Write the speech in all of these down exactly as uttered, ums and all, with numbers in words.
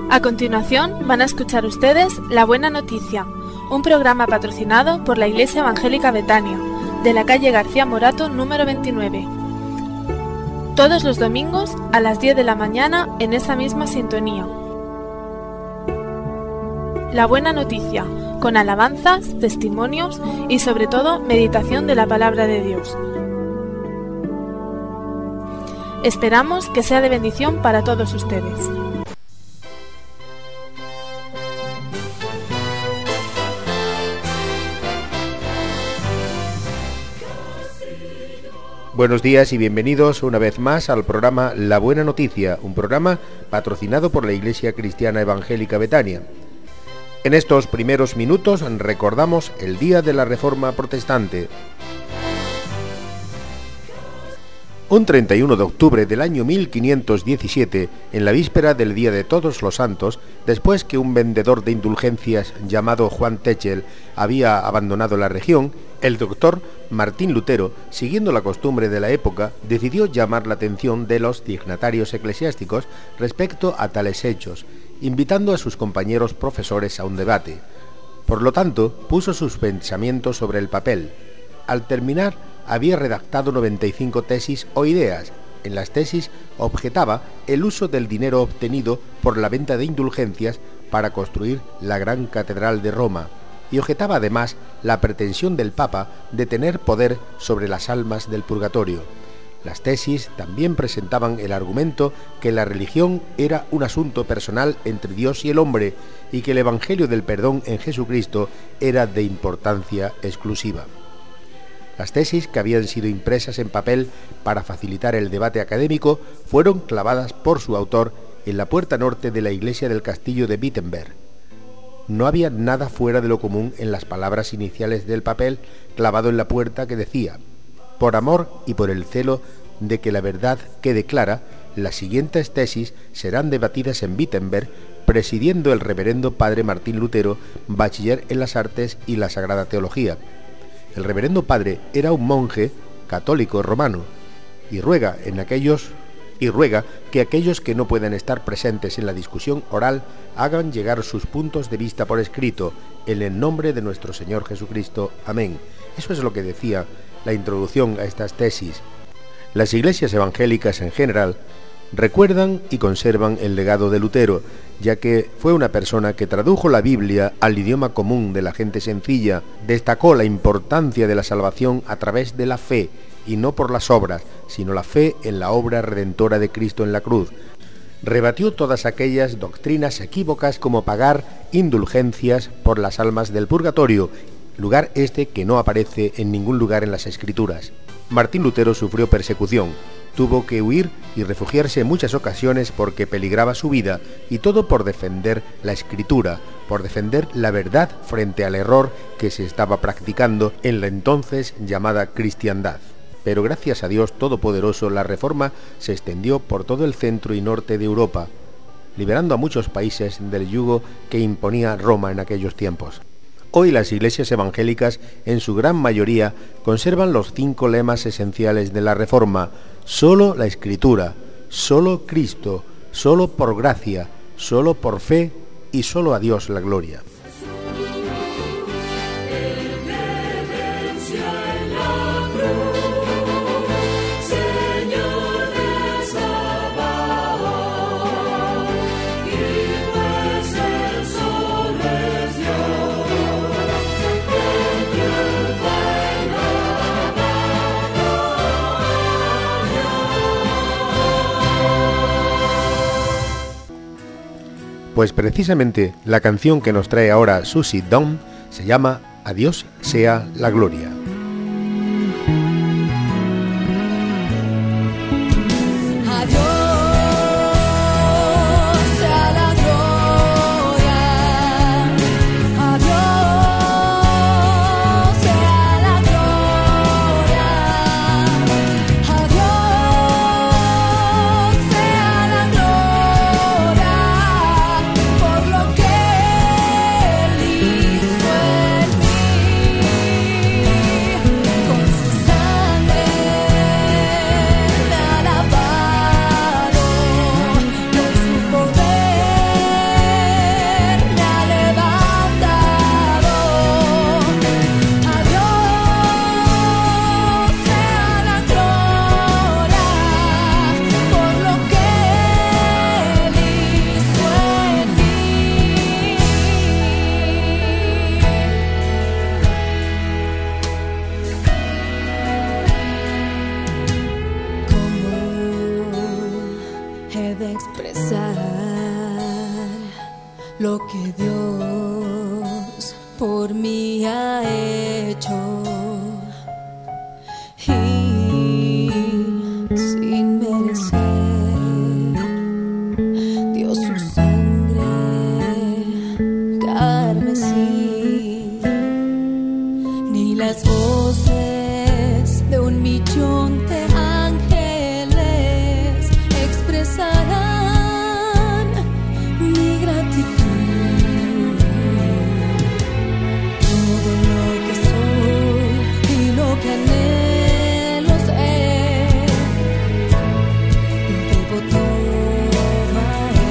A continuación van a escuchar ustedes La Buena Noticia, un programa patrocinado por la Iglesia Evangélica Betania, de la calle García Morato número veintinueve. Todos los domingos a las diez de la mañana en esa misma sintonía. La Buena Noticia, con alabanzas, testimonios y sobre todo meditación de la Palabra de Dios. Esperamos que sea de bendición para todos ustedes. Buenos días y bienvenidos una vez más al programa La Buena Noticia, un programa patrocinado por la Iglesia Cristiana Evangélica Betania. En estos primeros minutos recordamos el Día de la Reforma Protestante. Un treinta y uno de octubre del año mil quinientos diecisiete, en la víspera del Día de Todos los Santos, después que un vendedor de indulgencias llamado Juan Techel había abandonado la región, el doctor Martín Lutero, siguiendo la costumbre de la época, decidió llamar la atención de los dignatarios eclesiásticos respecto a tales hechos, invitando a sus compañeros profesores a un debate. Por lo tanto, puso sus pensamientos sobre el papel. Al terminar, había redactado noventa y cinco tesis o ideas. En las tesis objetaba el uso del dinero obtenido por la venta de indulgencias para construir la gran catedral de Roma, y objetaba además la pretensión del Papa de tener poder sobre las almas del purgatorio. Las tesis también presentaban el argumento que la religión era un asunto personal entre Dios y el hombre y que el Evangelio del perdón en Jesucristo era de importancia exclusiva. Las tesis, que habían sido impresas en papel para facilitar el debate académico, fueron clavadas por su autor en la puerta norte de la iglesia del castillo de Wittenberg. No había nada fuera de lo común en las palabras iniciales del papel clavado en la puerta que decía: por amor y por el celo de que la verdad quede clara, las siguientes tesis serán debatidas en Wittenberg, presidiendo el reverendo padre Martín Lutero, bachiller en las artes y la sagrada teología. El reverendo padre era un monje católico romano y ruega en aquellos y ruega que aquellos que no puedan estar presentes en la discusión oral hagan llegar sus puntos de vista por escrito, en el nombre de nuestro Señor Jesucristo. Amén. Eso es lo que decía la introducción a estas tesis. Las iglesias evangélicas en general recuerdan y conservan el legado de Lutero, ya que fue una persona que tradujo la Biblia al idioma común de la gente sencilla, destacó la importancia de la salvación a través de la fe, y no por las obras, sino la fe en la obra redentora de Cristo en la cruz. Rebatió todas aquellas doctrinas equívocas como pagar indulgencias por las almas del purgatorio, lugar este que no aparece en ningún lugar en las Escrituras. Martín Lutero sufrió persecución, tuvo que huir y refugiarse en muchas ocasiones porque peligraba su vida, y todo por defender la Escritura, por defender la verdad frente al error que se estaba practicando en la entonces llamada cristiandad. Pero gracias a Dios Todopoderoso, la Reforma se extendió por todo el centro y norte de Europa, liberando a muchos países del yugo que imponía Roma en aquellos tiempos. Hoy las iglesias evangélicas, en su gran mayoría, conservan los cinco lemas esenciales de la Reforma: solo la Escritura, solo Cristo, solo por gracia, solo por fe y solo a Dios la gloria. Pues precisamente la canción que nos trae ahora Susie Dawn se llama A Dios sea la gloria. Por lo que Él hizo en mí. lo que Dios por mí ha hecho. Y sin merecer dio su sangre carmesí. Ni las voces de un millón de ángeles expresarán mi gratitud. Todo lo que soy y lo que anhelo ser, lo debo todo a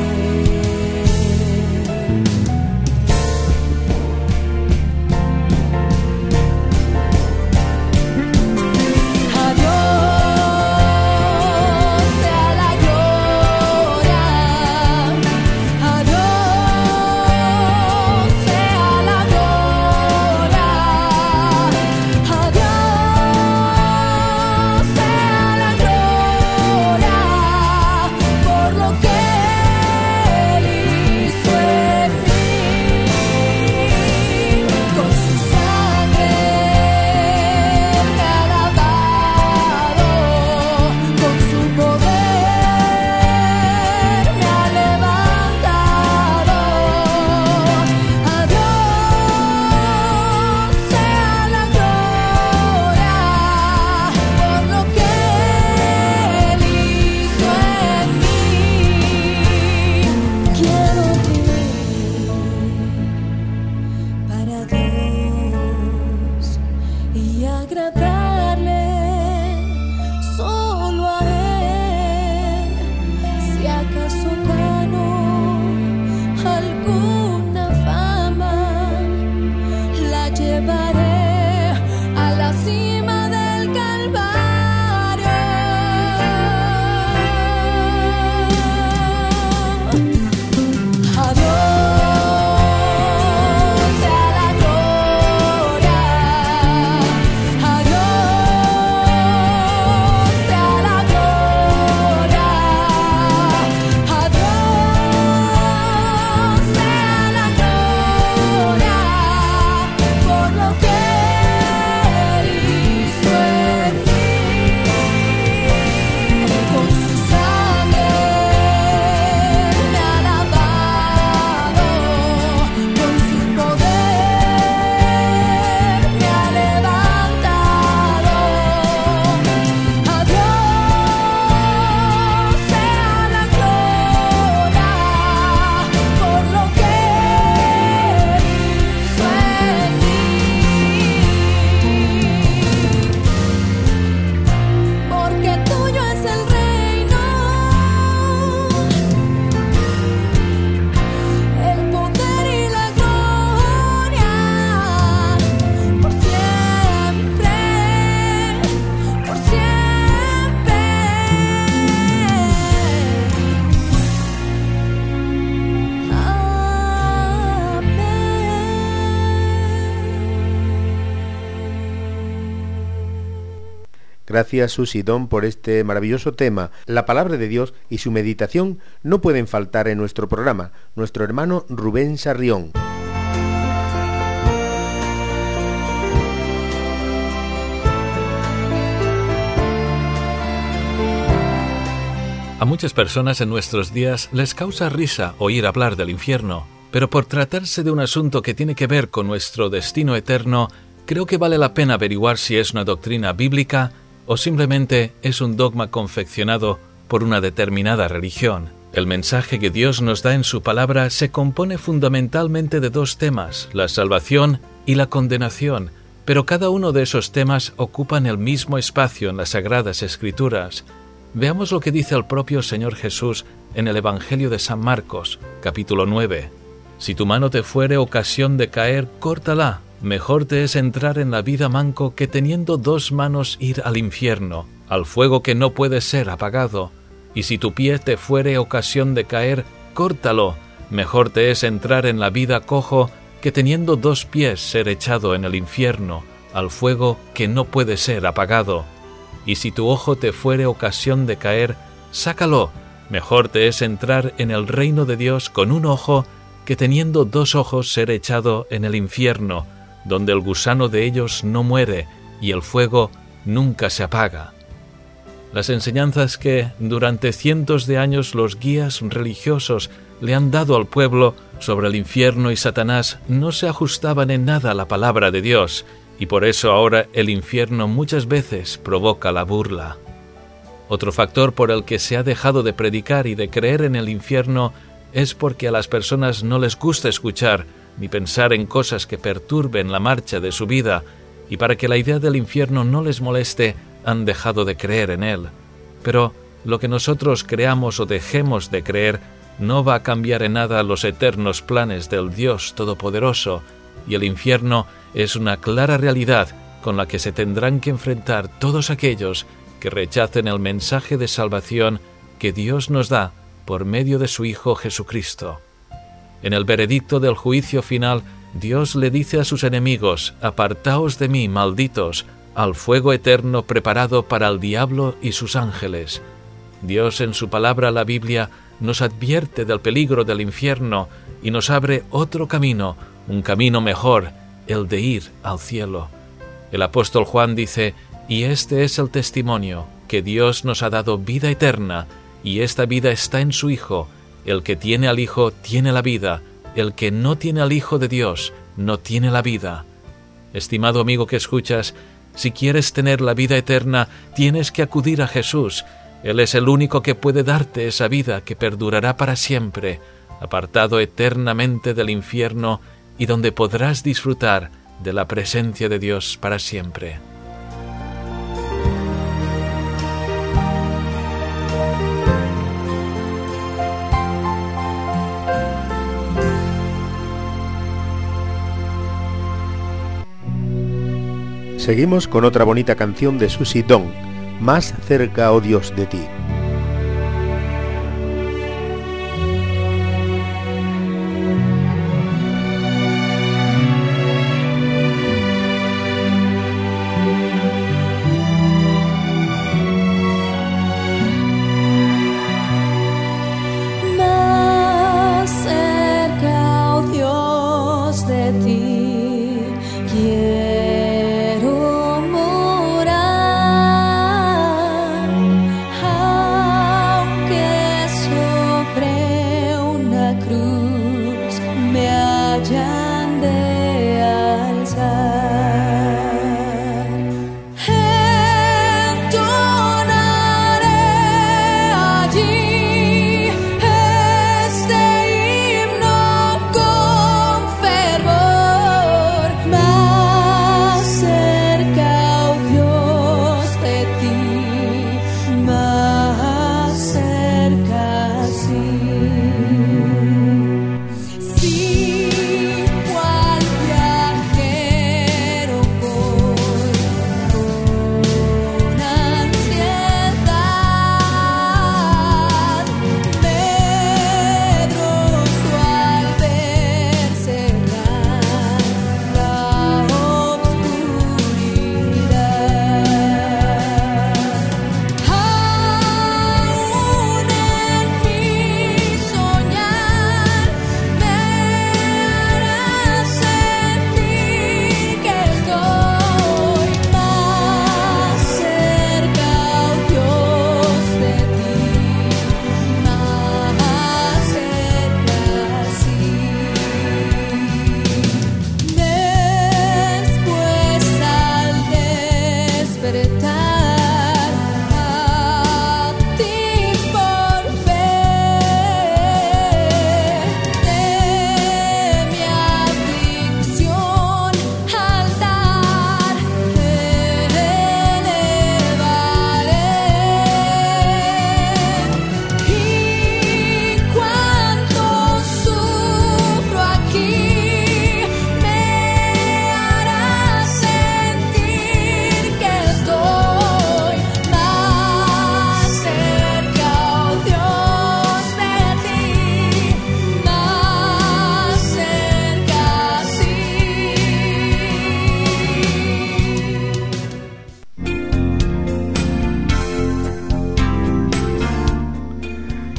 Gracias, Susi Don, por este maravilloso tema. La palabra de Dios y su meditación no pueden faltar en nuestro programa. Nuestro hermano Rubén Sarrión. A muchas personas en nuestros días les causa risa oír hablar del infierno, pero por tratarse de un asunto que tiene que ver con nuestro destino eterno, creo que vale la pena averiguar si es una doctrina bíblica o simplemente es un dogma confeccionado por una determinada religión. El mensaje que Dios nos da en su palabra se compone fundamentalmente de dos temas, la salvación y la condenación, pero cada uno de esos temas ocupan el mismo espacio en las Sagradas Escrituras. Veamos lo que dice el propio Señor Jesús en el Evangelio de San Marcos, capítulo nueve. Si tu mano te fuere ocasión de caer, córtala. Mejor te es entrar en la vida manco que teniendo dos manos ir al infierno, al fuego que no puede ser apagado. Y si tu pie te fuere ocasión de caer, córtalo. Mejor te es entrar en la vida cojo que teniendo dos pies ser echado en el infierno, al fuego que no puede ser apagado. Y si tu ojo te fuere ocasión de caer, sácalo. Mejor te es entrar en el reino de Dios con un ojo que teniendo dos ojos ser echado en el infierno, donde el gusano de ellos no muere y el fuego nunca se apaga. Las enseñanzas que durante cientos de años los guías religiosos le han dado al pueblo sobre el infierno y Satanás no se ajustaban en nada a la palabra de Dios, y por eso ahora el infierno muchas veces provoca la burla. Otro factor por el que se ha dejado de predicar y de creer en el infierno es porque a las personas no les gusta escuchar ni pensar en cosas que perturben la marcha de su vida, y para que la idea del infierno no les moleste, han dejado de creer en él. Pero lo que nosotros creamos o dejemos de creer no va a cambiar en nada los eternos planes del Dios Todopoderoso, y el infierno es una clara realidad con la que se tendrán que enfrentar todos aquellos que rechacen el mensaje de salvación que Dios nos da por medio de su Hijo Jesucristo. En el veredicto del juicio final, Dios le dice a sus enemigos: «Apartaos de mí, malditos, al fuego eterno preparado para el diablo y sus ángeles». Dios en su palabra, la Biblia, nos advierte del peligro del infierno y nos abre otro camino, un camino mejor, el de ir al cielo. El apóstol Juan dice: «Y este es el testimonio, que Dios nos ha dado vida eterna, y esta vida está en su Hijo. El que tiene al Hijo tiene la vida, el que no tiene al Hijo de Dios no tiene la vida». Estimado amigo que escuchas, si quieres tener la vida eterna, tienes que acudir a Jesús. Él es el único que puede darte esa vida que perdurará para siempre, apartado eternamente del infierno y donde podrás disfrutar de la presencia de Dios para siempre. Seguimos con otra bonita canción de Susie Dong, Más cerca, oh Dios, de ti. Más cerca, oh Dios, de ti quiero morar.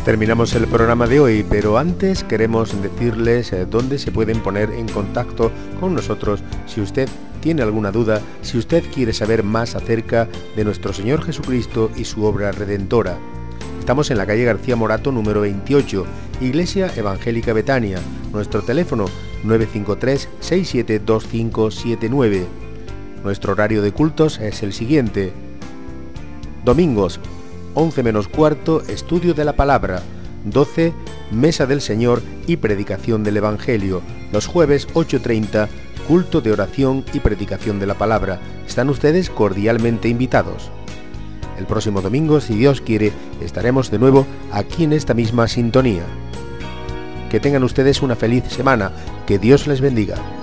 Terminamos el programa de hoy, pero antes queremos decirles eh, dónde se pueden poner en contacto con nosotros si usted tiene alguna duda, si usted quiere saber más acerca de nuestro Señor Jesucristo y su obra redentora. Estamos en la calle García Morato número veintiocho, Iglesia Evangélica Betania. Nuestro teléfono nueve cinco tres, seis siete dos cinco siete nueve. Nuestro horario de cultos es el siguiente: domingos once menos cuarto, estudio de la palabra; doce, mesa del Señor y predicación del Evangelio; los jueves ocho y treinta, culto de oración y predicación de la palabra. Están ustedes cordialmente invitados. El próximo domingo, si Dios quiere, estaremos de nuevo aquí en esta misma sintonía. Que tengan ustedes una feliz semana. Que Dios les bendiga.